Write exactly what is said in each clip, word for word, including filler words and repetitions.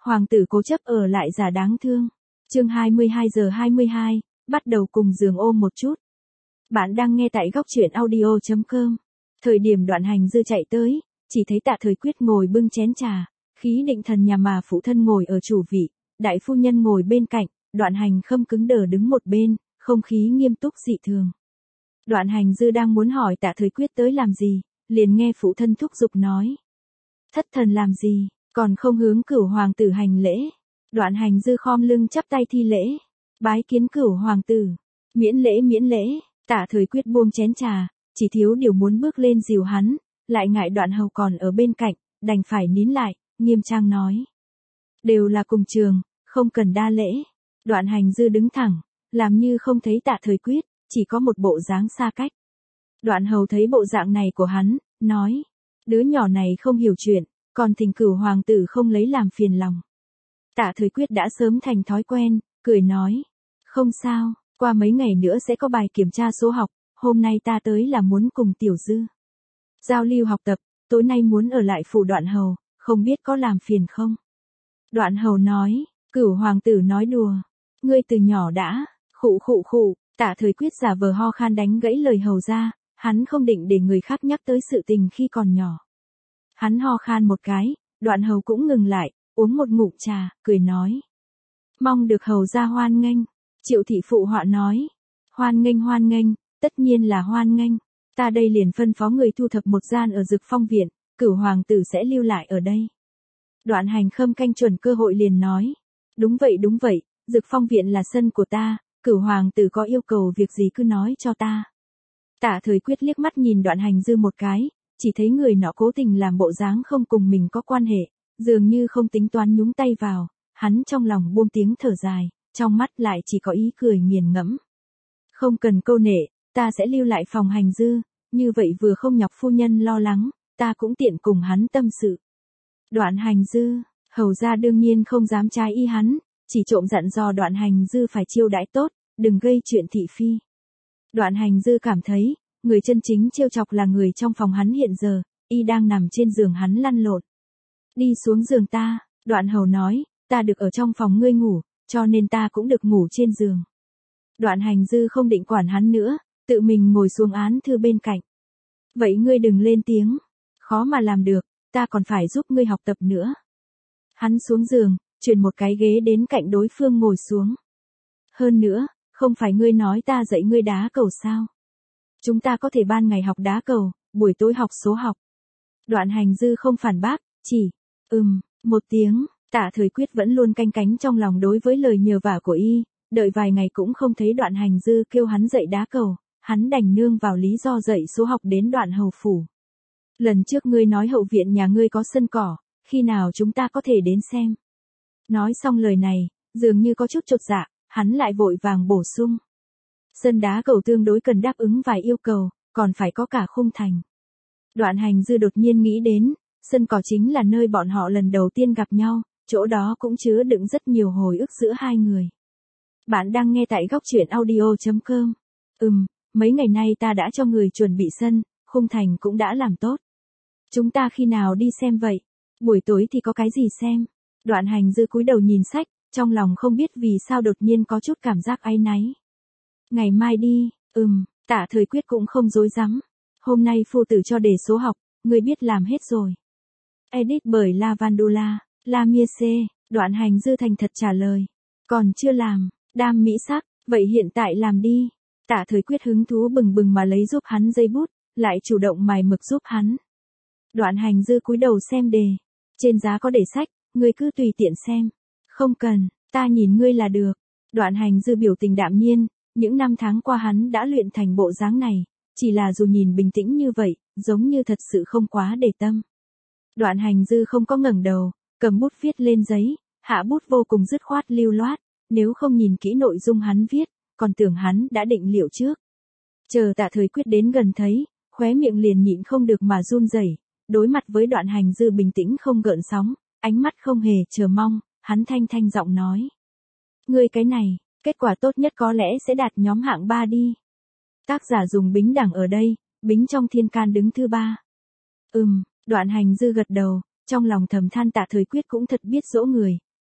Hoàng tử cố chấp ở lại giả đáng thương. Chương hai mươi hai giờ hai mươi hai, bắt đầu cùng giường ôm một chút. Bạn đang nghe tại góc truyện audio chấm com. Thời điểm Đoạn Hành Dư chạy tới, chỉ thấy Tạ Thời Quyết ngồi bưng chén trà, khí định thần nhà mà phụ thân ngồi ở chủ vị, đại phu nhân ngồi bên cạnh, Đoạn Hành Khâm cứng đờ đứng một bên, không khí nghiêm túc dị thường. Đoạn Hành Dư đang muốn hỏi Tạ Thời Quyết tới làm gì, liền nghe phụ thân thúc giục nói. Thất thần làm gì, còn không hướng Cửu hoàng tử hành lễ. Đoạn Hành Dư khom lưng chắp tay thi lễ, bái kiến Cửu hoàng tử, miễn lễ miễn lễ. Tạ Thời Quyết buông chén trà, chỉ thiếu điều muốn bước lên dìu hắn, lại ngại Đoạn Hầu còn ở bên cạnh, đành phải nín lại, nghiêm trang nói. Đều là cùng trường, không cần đa lễ. Đoạn Hành Dư đứng thẳng, làm như không thấy Tạ Thời Quyết, chỉ có một bộ dáng xa cách. Đoạn Hầu thấy bộ dạng này của hắn, nói, đứa nhỏ này không hiểu chuyện, còn thỉnh Cửu hoàng tử không lấy làm phiền lòng. Tạ Thời Quyết đã sớm thành thói quen, cười nói, không sao, qua mấy ngày nữa sẽ có bài kiểm tra số học, hôm nay ta tới là muốn cùng Tiểu Dư giao lưu học tập, tối nay muốn ở lại phủ Đoạn Hầu, không biết có làm phiền không? Đoạn Hầu nói, Cửu hoàng tử nói đùa, ngươi từ nhỏ đã, khụ khụ khụ. Tạ Thời Quyết giả vờ ho khan đánh gãy lời Hầu ra, hắn không định để người khác nhắc tới sự tình khi còn nhỏ. Hắn ho khan một cái, Đoạn Hầu cũng ngừng lại, uống một ngụm trà, cười nói. Mong được Hầu ra hoan nghênh. Triệu thị phụ họa nói. Hoan nghênh hoan nghênh, tất nhiên là hoan nghênh. Ta đây liền phân phó người thu thập một gian ở Dực Phong viện, Cửu hoàng tử sẽ lưu lại ở đây. Đoạn Hành Khâm canh chuẩn cơ hội liền nói. Đúng vậy đúng vậy, Dực Phong viện là sân của ta, Cửu hoàng tử có yêu cầu việc gì cứ nói cho ta. Tạ Thời Quyết liếc mắt nhìn Đoạn Hành Dư một cái, chỉ thấy người nọ cố tình làm bộ dáng không cùng mình có quan hệ, dường như không tính toán nhúng tay vào, hắn trong lòng buông tiếng thở dài, trong mắt lại chỉ có ý cười nghiền ngẫm. Không cần câu nệ, ta sẽ lưu lại phòng Hành Dư, như vậy vừa không nhọc phu nhân lo lắng, ta cũng tiện cùng hắn tâm sự. Đoạn Hành Dư, Hầu ra đương nhiên không dám trái ý hắn, chỉ trộm dặn dò Đoạn Hành Dư phải chiêu đãi tốt, đừng gây chuyện thị phi. Đoạn Hành Dư cảm thấy, người chân chính trêu chọc là người trong phòng hắn hiện giờ, y đang nằm trên giường hắn lăn lộn. Đi xuống giường ta, Đoạn Hầu nói, ta được ở trong phòng ngươi ngủ, cho nên ta cũng được ngủ trên giường. Đoạn Hành Dư không định quản hắn nữa, tự mình ngồi xuống án thư bên cạnh. Vậy ngươi đừng lên tiếng, khó mà làm được, ta còn phải giúp ngươi học tập nữa. Hắn xuống giường, chuyển một cái ghế đến cạnh đối phương ngồi xuống. Hơn nữa, không phải ngươi nói ta dạy ngươi đá cầu sao? Chúng ta có thể ban ngày học đá cầu, buổi tối học số học. Đoạn Hành Dư không phản bác, chỉ, ừm, một tiếng. Tạ Thời Quyết vẫn luôn canh cánh trong lòng đối với lời nhờ vả của y, đợi vài ngày cũng không thấy Đoạn Hành Dư kêu hắn dạy đá cầu, hắn đành nương vào lý do dạy số học đến Đoạn Hầu phủ. Lần trước ngươi nói hậu viện nhà ngươi có sân cỏ, khi nào chúng ta có thể đến xem? Nói xong lời này, dường như có chút chột dạ, hắn lại vội vàng bổ sung. Sân đá cầu tương đối cần đáp ứng vài yêu cầu, còn phải có cả khung thành. Đoạn Hành Dư đột nhiên nghĩ đến, sân cỏ chính là nơi bọn họ lần đầu tiên gặp nhau, chỗ đó cũng chứa đựng rất nhiều hồi ức giữa hai người. Bạn đang nghe tại góc truyện audio chấm com. Ừm, mấy ngày nay ta đã cho người chuẩn bị sân, khung thành cũng đã làm tốt. Chúng ta khi nào đi xem vậy? Buổi tối thì có cái gì xem? Đoạn Hành Dư cúi đầu nhìn sách, trong lòng không biết vì sao đột nhiên có chút cảm giác áy náy. Ngày mai đi, ừm, Tạ Thời Quyết cũng không dối rắm. Hôm nay phu tử cho đề số học, người biết làm hết rồi. Edit bởi Lavandula, La Miese, Đoạn Hành Dư thành thật trả lời. Còn chưa làm, đam mỹ sắc, vậy hiện tại làm đi. Tạ Thời Quyết hứng thú bừng bừng mà lấy giúp hắn giấy bút, lại chủ động mài mực giúp hắn. Đoạn Hành Dư cúi đầu xem đề. Trên giá có để sách, ngươi cứ tùy tiện xem. Không cần, ta nhìn ngươi là được. Đoạn Hành Dư biểu tình đạm nhiên, những năm tháng qua hắn đã luyện thành bộ dáng này, chỉ là dù nhìn bình tĩnh như vậy, giống như thật sự không quá để tâm. Đoạn Hành Dư không có ngẩng đầu, cầm bút viết lên giấy, hạ bút vô cùng dứt khoát lưu loát, nếu không nhìn kỹ nội dung hắn viết, còn tưởng hắn đã định liệu trước. Chờ Tạ Thời Quyết đến gần thấy, khóe miệng liền nhịn không được mà run rẩy, đối mặt với Đoạn Hành Dư bình tĩnh không gợn sóng, ánh mắt không hề chờ mong, hắn thanh thanh giọng nói. Ngươi cái này, kết quả tốt nhất có lẽ sẽ đạt nhóm hạng ba đi. Tác giả dùng Bính Đẳng ở đây, Bính trong thiên can đứng thứ ba. Ừm, Đoạn Hành Dư gật đầu, trong lòng thầm than Tạ Thời Quyết cũng thật biết dỗ người,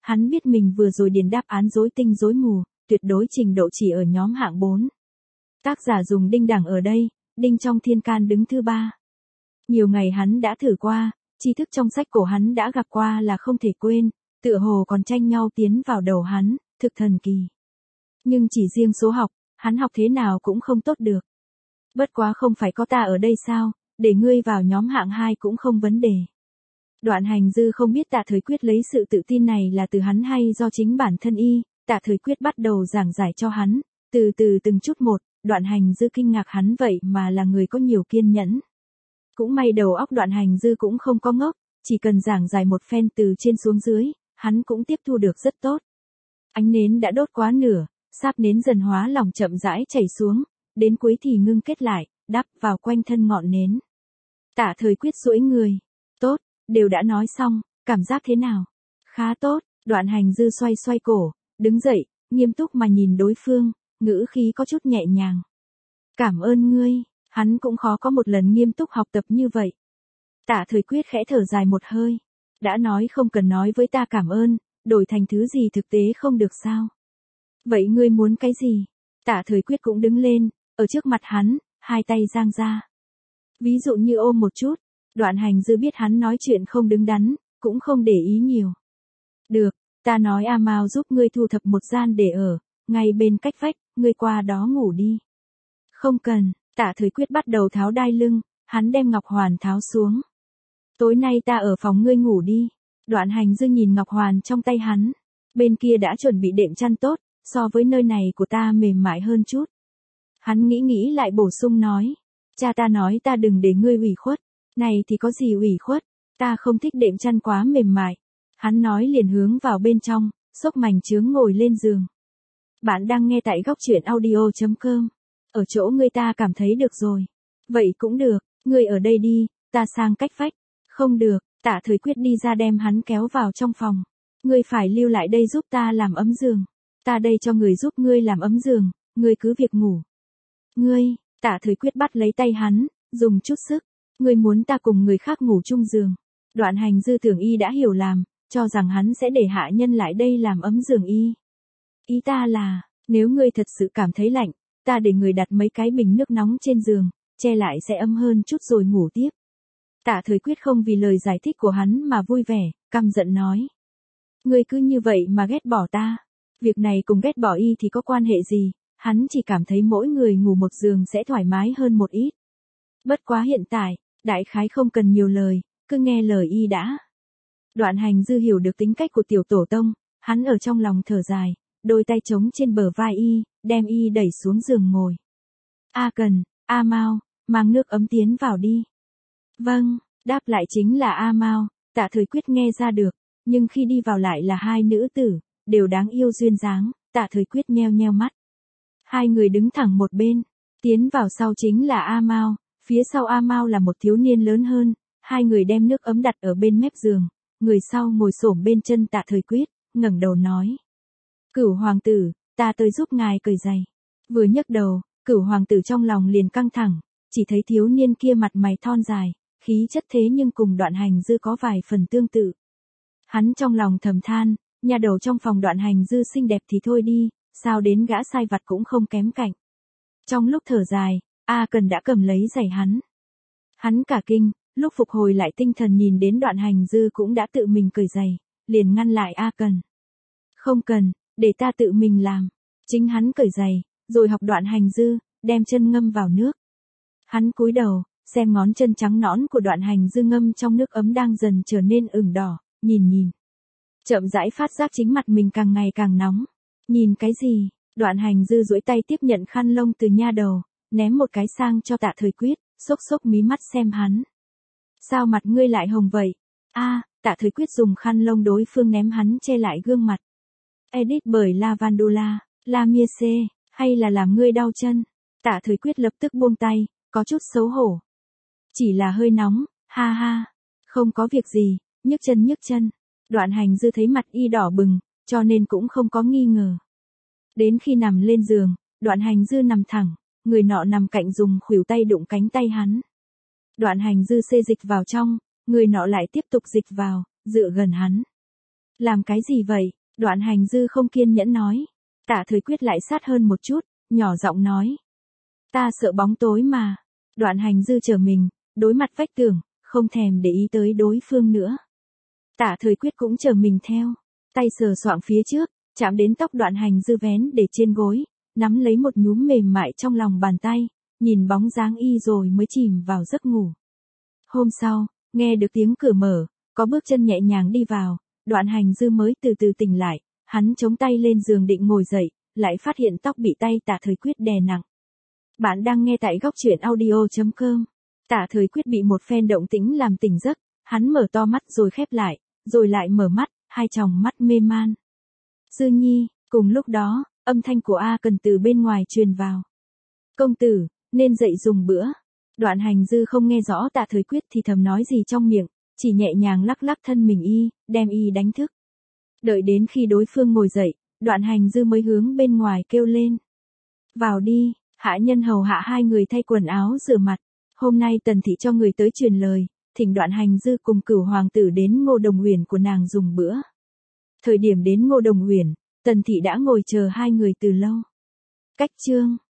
Hắn biết mình vừa rồi điền đáp án rối tinh rối mù, tuyệt đối trình độ chỉ ở nhóm hạng bốn. Tác giả dùng đinh đẳng ở đây, đinh trong thiên can đứng thứ ba. Nhiều ngày hắn đã thử qua, tri thức trong sách cổ hắn đã gặp qua là không thể quên, tựa hồ còn tranh nhau tiến vào đầu hắn, thực thần kỳ. Nhưng chỉ riêng số học, hắn học thế nào cũng không tốt được. Bất quá không phải có ta ở đây sao, để ngươi vào nhóm hạng hai cũng không vấn đề. Đoạn Hành Dư không biết Tạ Thời Quyết lấy sự tự tin này là từ hắn hay do chính bản thân y, Tạ Thời Quyết bắt đầu giảng giải cho hắn, từ từ từng chút một, Đoạn Hành Dư kinh ngạc hắn vậy mà là người có nhiều kiên nhẫn. Cũng may đầu óc Đoạn Hành Dư cũng không có ngốc, chỉ cần giảng giải một phen từ trên xuống dưới, hắn cũng tiếp thu được rất tốt. Ánh nến đã đốt quá nửa, sáp nến dần hóa lỏng chậm rãi chảy xuống, đến cuối thì ngưng kết lại, đắp vào quanh thân ngọn nến. Tạ Thời Quyết duỗi người, tốt, đều đã nói xong, cảm giác thế nào? Khá tốt, Đoạn Hành Dư xoay xoay cổ, đứng dậy, nghiêm túc mà nhìn đối phương, ngữ khí có chút nhẹ nhàng. Cảm ơn ngươi, hắn cũng khó có một lần nghiêm túc học tập như vậy. Tạ Thời Quyết khẽ thở dài một hơi, đã nói không cần nói với ta cảm ơn, đổi thành thứ gì thực tế không được sao? Vậy ngươi muốn cái gì? Tạ Thời Quyết cũng đứng lên, ở trước mặt hắn, hai tay giang ra. Ví dụ như ôm một chút, Đoạn Hành Dư biết hắn nói chuyện không đứng đắn, cũng không để ý nhiều. Được, ta nói A Mao giúp ngươi thu thập một gian để ở, ngay bên cách vách, ngươi qua đó ngủ đi. Không cần, Tạ Thời Quyết bắt đầu tháo đai lưng, hắn đem ngọc hoàn tháo xuống. Tối nay ta ở phòng ngươi ngủ đi. Đoạn Hành Dư nhìn ngọc hoàn trong tay hắn, bên kia đã chuẩn bị đệm chăn tốt, so với nơi này của ta mềm mại hơn chút. Hắn nghĩ nghĩ lại bổ sung nói, cha ta nói ta đừng để ngươi ủy khuất, này thì có gì ủy khuất, ta không thích đệm chăn quá mềm mại. Hắn nói liền hướng vào bên trong, xốc mành chướng ngồi lên giường. Bạn đang nghe tại góc truyện audio chấm com. Ở chỗ ngươi ta cảm thấy được rồi. Vậy cũng được, ngươi ở đây đi, ta sang cách vách. Không được, Tạ Thời Quyết đi ra đem hắn kéo vào trong phòng. Ngươi phải lưu lại đây giúp ta làm ấm giường. Ta đây cho người giúp ngươi làm ấm giường, ngươi cứ việc ngủ. Ngươi, Tạ Thời Quyết bắt lấy tay hắn, dùng chút sức. Ngươi muốn ta cùng người khác ngủ chung giường. Đoạn Hành Dư tưởng y đã hiểu làm, cho rằng hắn sẽ để hạ nhân lại đây làm ấm giường y. Ý ta là, nếu ngươi thật sự cảm thấy lạnh, ta để người đặt mấy cái bình nước nóng trên giường, che lại sẽ ấm hơn chút rồi ngủ tiếp. Tạ Thời Quyết không vì lời giải thích của hắn mà vui vẻ, căm giận nói. Ngươi cứ như vậy mà ghét bỏ ta. Việc này cùng ghét bỏ y thì có quan hệ gì, hắn chỉ cảm thấy mỗi người ngủ một giường sẽ thoải mái hơn một ít. Bất quá hiện tại, đại khái không cần nhiều lời, cứ nghe lời y đã. Đoạn Hành Dư hiểu được tính cách của tiểu tổ tông, hắn ở trong lòng thở dài, đôi tay trống trên bờ vai y, đem y đẩy xuống giường ngồi. A Cần, A Mao, mang nước ấm tiến vào đi. Vâng, đáp lại chính là A Mao, Tạ Thời Quyết nghe ra được, nhưng khi đi vào lại là hai nữ tử, đều đáng yêu duyên dáng, Tạ Thời Quyết nheo nheo mắt. Hai người đứng thẳng một bên, tiến vào sau chính là A Mao, phía sau A Mao là một thiếu niên lớn hơn, hai người đem nước ấm đặt ở bên mép giường, người sau ngồi xổm bên chân Tạ Thời Quyết, ngẩng đầu nói. Cửu hoàng tử, ta tới giúp ngài cởi giày. Vừa nhấc đầu, Cửu hoàng tử trong lòng liền căng thẳng, chỉ thấy thiếu niên kia mặt mày thon dài, khí chất thế nhưng cùng Đoạn Hành Dư có vài phần tương tự. Hắn trong lòng thầm than, nhà đầu trong phòng Đoạn Hành Dư xinh đẹp thì thôi đi, sao đến gã sai vặt cũng không kém cạnh. Trong lúc thở dài, A Cần đã cầm lấy giày hắn. Hắn cả kinh, lúc phục hồi lại tinh thần nhìn đến Đoạn Hành Dư cũng đã tự mình cởi giày, liền ngăn lại A Cần. Không cần, để ta tự mình làm. Chính hắn cởi giày, rồi học Đoạn Hành Dư, đem chân ngâm vào nước. Hắn cúi đầu, xem ngón chân trắng nõn của Đoạn Hành Dư ngâm trong nước ấm đang dần trở nên ửng đỏ, nhìn nhìn. Chậm rãi phát giác chính mặt mình càng ngày càng nóng. Nhìn cái gì? Đoạn Hành Dư duỗi tay tiếp nhận khăn lông từ nha đầu, ném một cái sang cho Tạ Thời Quyết, xốc xốc mí mắt xem hắn. Sao mặt ngươi lại hồng vậy? A, à, Tạ Thời Quyết dùng khăn lông đối phương ném hắn che lại gương mặt. Edit bởi Lavandula, La Miese, hay là làm ngươi đau chân? Tạ Thời Quyết lập tức buông tay, có chút xấu hổ. Chỉ là hơi nóng, ha ha. Không có việc gì, nhức chân nhức chân. Đoạn Hành Dư thấy mặt y đỏ bừng, cho nên cũng không có nghi ngờ. Đến khi nằm lên giường, Đoạn Hành Dư nằm thẳng, người nọ nằm cạnh dùng khuỷu tay đụng cánh tay hắn. Đoạn Hành Dư xê dịch vào trong, người nọ lại tiếp tục dịch vào, dựa gần hắn. Làm cái gì vậy? Đoạn Hành Dư không kiên nhẫn nói. Tạ Thời Quyết lại sát hơn một chút, nhỏ giọng nói. Ta sợ bóng tối mà. Đoạn Hành Dư trở mình, đối mặt vách tường, không thèm để ý tới đối phương nữa. Tạ Thời Quyết cũng trở mình theo, tay sờ soạng phía trước, chạm đến tóc Đoạn Hành Dư vén để trên gối, nắm lấy một nhúm mềm mại trong lòng bàn tay, nhìn bóng dáng y rồi mới chìm vào giấc ngủ. Hôm sau, nghe được tiếng cửa mở, có bước chân nhẹ nhàng đi vào, Đoạn Hành Dư mới từ từ tỉnh lại, hắn chống tay lên giường định ngồi dậy, lại phát hiện tóc bị tay Tạ Thời Quyết đè nặng. Bạn đang nghe tại góc truyện audio chấm com. Tạ Thời Quyết bị một phen động tĩnh làm tỉnh giấc, hắn mở to mắt rồi khép lại, rồi lại mở mắt, hai tròng mắt mê man. Dư Nhi, cùng lúc đó, âm thanh của A Cần từ bên ngoài truyền vào. Công tử, nên dậy dùng bữa. Đoạn Hành Dư không nghe rõ Tạ Thời Quyết thì thầm nói gì trong miệng, chỉ nhẹ nhàng lắc lắc thân mình y, đem y đánh thức. Đợi đến khi đối phương ngồi dậy, Đoạn Hành Dư mới hướng bên ngoài kêu lên. Vào đi, hạ nhân hầu hạ hai người thay quần áo rửa mặt. Hôm nay Tần thị cho người tới truyền lời, thỉnh Đoạn Hành Dư cùng Cửu hoàng tử đến Ngô Đồng Huyền của nàng dùng bữa. Thời điểm đến Ngô Đồng Huyền, Tần thị đã ngồi chờ hai người từ lâu. Cách chương